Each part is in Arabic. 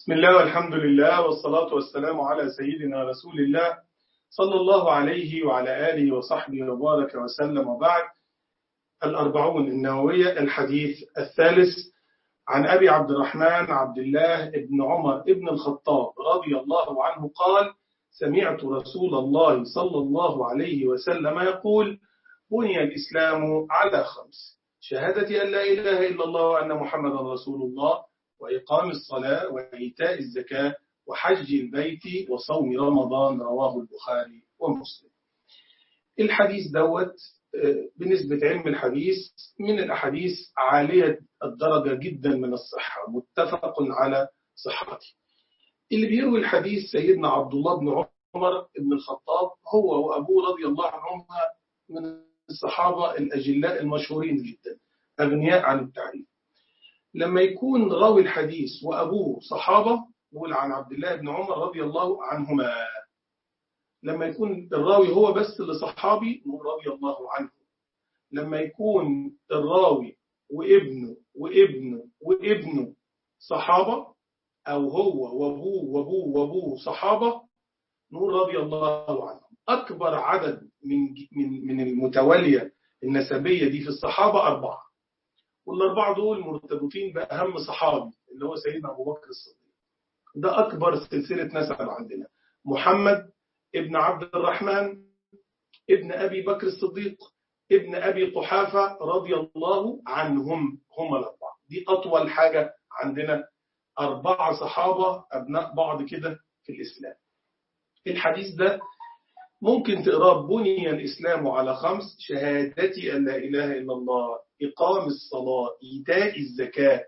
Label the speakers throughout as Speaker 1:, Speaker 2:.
Speaker 1: بسم الله والحمد لله والصلاة والسلام على سيدنا رسول الله صلى الله عليه وعلى آله وصحبه وبارك وسلم. وبعد، الأربعون النووية، الحديث الثالث عن أبي عبد الرحمن عبد الله بن عمر بن الخطاب رضي الله عنه قال: سمعت رسول الله صلى الله عليه وسلم يقول: بني الإسلام على خمس: شهادة أن لا إله إلا الله وأن محمدا رسول الله، وإقام الصلاة، وإيتاء الزكاة، وحج البيت، وصوم رمضان. رواه البخاري ومسلم. الحديث دوت بالنسبة علم الحديث من الأحاديث عالية الدرجة جدا من الصحة، متفق على صحته. اللي بيروي الحديث سيدنا عبد الله بن عمر بن الخطاب، هو وأبوه رضي الله عنهما من الصحابة الأجلاء المشهورين جدا، أغنياء عن التعريف. لما يكون راوي الحديث وأبوه صحابة، نقول عن عبد الله بن عمر رضي الله عنهما. لما يكون الراوي هو بس اللي صحابي، نقول رضي الله عنه. لما يكون الراوي وابنه وابنه وابنه صحابة، أو هو وأبوه وأبوه وأبوه صحابة، نقول رضي الله عنهم. أكبر عدد من المتوالية النسبية دي في الصحابة 4، والأربعة دول مرتبطين بأهم صحابي اللي هو سيدنا أبو بكر الصديق. ده أكبر سلسلة نسب عندنا: محمد ابن عبد الرحمن ابن أبي بكر الصديق ابن أبي قحافة رضي الله عنهم. هم الأربعة دي أطول حاجة عندنا، 4 صحابة أبناء بعض كده في الإسلام. الحديث ده ممكن تقرأ: بني الإسلام على 5: شهادتي أن لا إله إلا الله، إقام الصلاة، إيتاء الزكاة،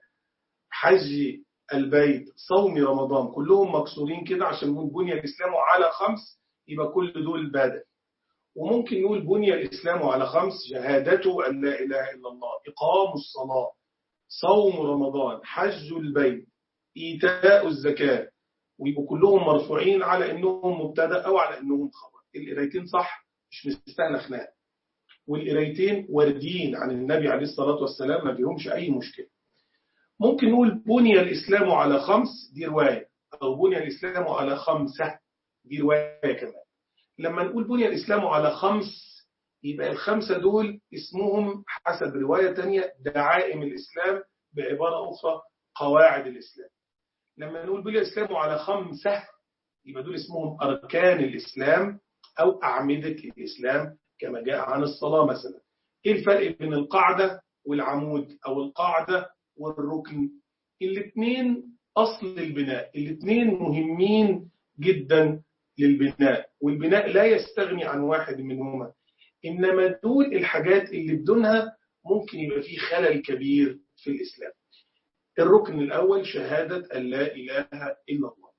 Speaker 1: حج البيت، صوم رمضان. كلهم مكسورين كده عشان نقول بني الإسلام على 5، يبقى كل دول بدل. وممكن نقول بني الإسلام على 5: شهادته أن لا إله إلا الله، إقام الصلاة، صوم رمضان، حج البيت، إيتاء الزكاة. ويبقوا كلهم مرفوعين على إنهم مبتدأ أو على إنهم خبر. القرايتين صح، مش مستاهله خناق، والقرايتين واردين عن النبي عليه الصلاة والسلام، ما فيهمش أي مشكلة. ممكن نقول بني الإسلام على 5، دي رواية، أو بني الإسلام على 5، دي رواية كمان. لما نقول بني الإسلام على 5، يبقى ال5 دول اسمهم حسب رواية تانية دعائم الإسلام، بعبارة أخرى قواعد الإسلام. لما نقول بني الإسلام على 5، يبقى دول اسمهم أركان الإسلام أو أعمدة الإسلام، كما جاء عن الصلاة مثلا. إيه الفرق بين القاعدة والعمود، أو القاعدة والركن؟ الاثنين أصل البناء، الاثنين مهمين جدا للبناء، والبناء لا يستغني عن واحد منهما. إنما دول الحاجات اللي بدونها ممكن يبقى فيه خلل كبير في الإسلام. الركن الأول شهادة أن لا إله إلا الله،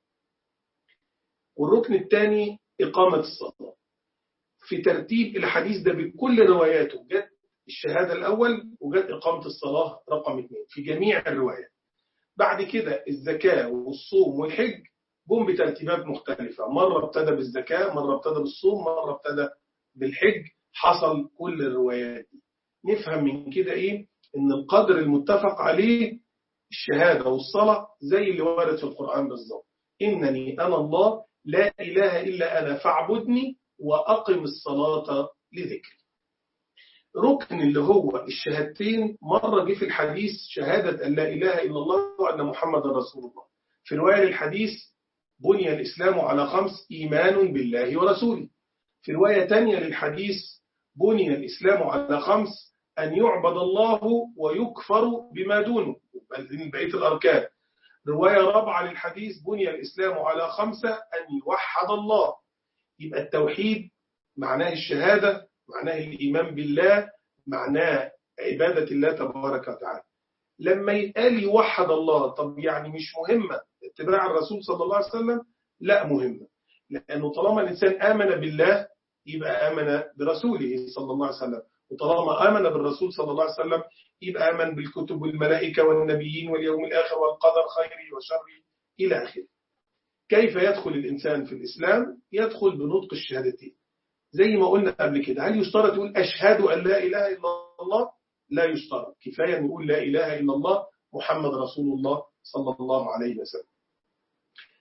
Speaker 1: والركن الثاني إقامة الصلاة. في ترتيب الحديث ده بكل رواياته جت الشهادة الأول، وجت إقامة الصلاة رقم 2 في جميع الروايات. بعد كده الزكاة والصوم والحج جم بترتيبات مختلفة، مرة ابتدى بالزكاة، مرة ابتدى بالصوم، مرة ابتدى بالحج. حصل كل الروايات دي. نفهم من كده إيه؟ إن القدر المتفق عليه الشهادة والصلاة زي اللي وارد في القرآن بالظبط: إنني أنا الله لا إله إلا أنا فاعبدني وأقم الصلاة لذكري. ركن اللي هو الشهادتين، مرة جه في الحديث شهادة أن لا إله إلا الله وأن محمد رسول الله. في رواية الحديث بني الإسلام على 5: إيمان بالله ورسوله. في رواية تانية للحديث بني الإسلام على 5: أن يعبد الله ويكفر بما دونه، بقية الأركان. رواية رابعة للحديث بني الإسلام على 5: أن يوحد الله. يبقى التوحيد معناه الشهادة، معناه الإيمان بالله، معناه عبادة الله تبارك وتعالى. لما يتقال يوحد الله، طب يعني مش مهمة اتباع الرسول صلى الله عليه وسلم؟ لا، مهمة، لأنه طالما الإنسان آمن بالله يبقى آمن برسوله صلى الله عليه وسلم، وطالما آمن بالرسول صلى الله عليه وسلم يبقى آمن بالكتب والملائكة والنبيين واليوم الآخر والقدر خيره وشره إلى آخره. كيف يدخل الإنسان في الإسلام؟ يدخل بنطق الشهادتين زي ما قلنا قبل كده. هل يشترط يقول أشهد أن لا إله إلا الله؟ لا يشترط، كفاية نقول لا إله إلا الله محمد رسول الله صلى الله عليه وسلم.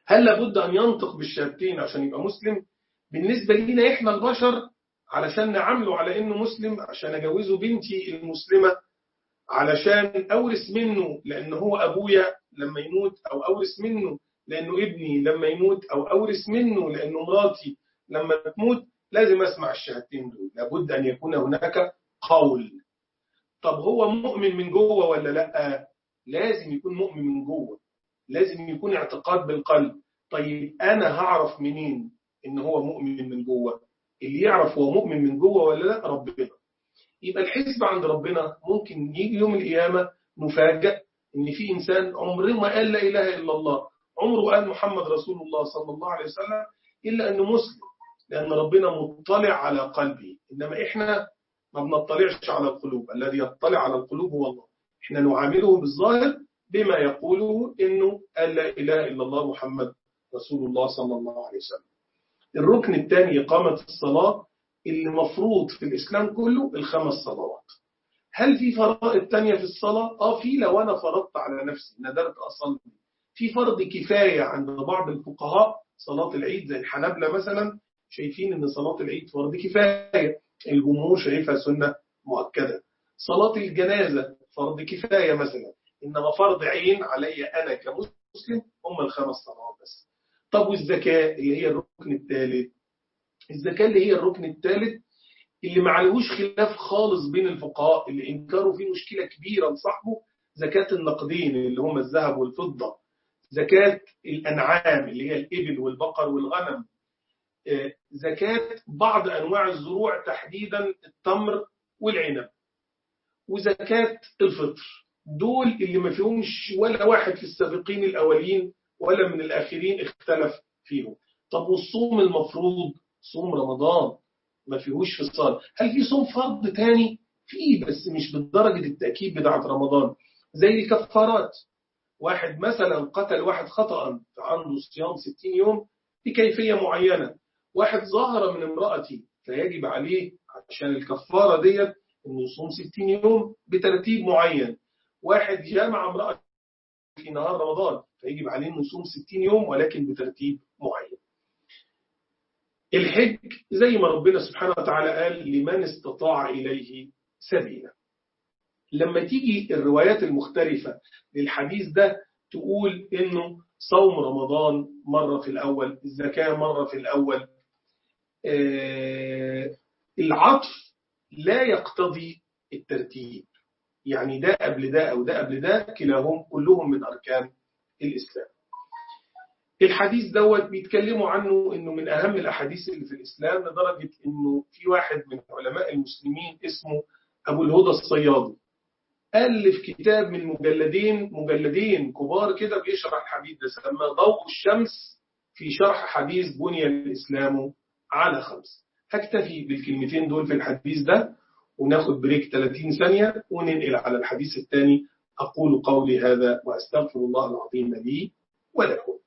Speaker 1: هل لابد أن ينطق بالشهادتين عشان يبقى مسلم؟ بالنسبة لنا إحنا البشر علشان نعامله على إنه مسلم، عشان أجوزه بنتي المسلمة، علشان أورث منه لأنه هو أبويا لما يموت، أو أورث منه لأنه ابني لما يموت، أو أورث منه لأنه مراتي لما تموت، لازم أسمع الشهادتين دول. لابد أن يكون هناك قول. طب هو مؤمن من جوه ولا لأ؟ لازم يكون مؤمن من جوه، لازم يكون اعتقاد بالقلب. طيب أنا هعرف منين إن هو مؤمن من جوه؟ اللي يعرف هو مؤمن من جوه ولا لأ ربنا. يبقى الحسب عند ربنا ممكن يجي يوم القيامة نفاجأ إن في إنسان عمره ما قال لا إله إلا الله، عمره قال محمد رسول الله صلى الله عليه وسلم، إلا أنه مسلم، لأن ربنا مطلع على قلبه. إنما إحنا ما بنطلعش على القلوب، الذي يطلع على القلوب هو الله. إحنا نعامله بالظاهر بما يقوله إنه قال لا إله إلا الله محمد رسول الله صلى الله عليه وسلم. الركن الثاني إقامة الصلاة، اللي مفروض في الإسلام كله الخمس صلوات. هل في فرائض تانية في الصلاة؟ في، لو أنا فرضت على نفسي ندرت أصلي. في فرض كفاية عند بعض الفقهاء، صلاة العيد زي الحنابلة مثلا شايفين إن صلاة العيد فرض كفاية، الجمهور شايفها سنة مؤكدة. صلاة الجنازة فرض كفاية مثلا، إنما فرض عين علي أنا كمسلم هم الخمس صلوات بس. طب والزكاة اللي هي الركن الثالث، الزكاة اللي هي الركن الثالث اللي معلهوش خلاف خالص بين الفقهاء، اللي انكروا فيه مشكلة كبيرة لصاحبه، زكاة النقدين اللي هم الذهب والفضة، زكاة الأنعام اللي هي الإبل والبقر والغنم، زكاة بعض أنواع الزروع تحديدا التمر والعنب، وزكاة الفطر. دول اللي ما فيهمش ولا واحد في السابقين الأولين ولا من الآخرين اختلف فيهم. طب والصوم المفروض صوم رمضان ما فيهوش فصال. هل في صوم فرض تاني؟ فيه، بس مش بالدرجة التأكيد بتاعت رمضان، زي الكفارات. واحد مثلا قتل واحد خطأ عنده صيام 60 يوم بكيفية معينة، واحد ظهر من امرأتي فيجب عليه عشان الكفارة ديت انه يصوم 60 يوم بترتيب معين، واحد جامع امرأته في نهار رمضان فيجب عليه انه يصوم 60 يوم ولكن بترتيب معين. الحج زي ما ربنا سبحانه وتعالى قال لمن استطاع إليه سبيلا. لما تيجي الروايات المختلفة للحديث ده تقول إنه صوم رمضان مرة في الأول، الزكاة مرة في الأول، العطف لا يقتضي الترتيب، يعني ده قبل ده أو ده قبل ده، كلهم من أركان الإسلام. الحديث دوت بيتكلموا عنه إنه من أهم الأحاديث اللي في الإسلام، لدرجة إنه في واحد من علماء المسلمين اسمه أبو الهدى الصيادي ألف كتاب من مجلدين كبار كده بيشرح الحديث ده، سماه ضوء الشمس في شرح حديث بني الإسلام على 5. هكتفي بالكلمتين دول في الحديث ده وناخد بريك 30 ثانية وننقل على الحديث الثاني. أقول قولي هذا وأستغفر الله العظيم لي ولكم.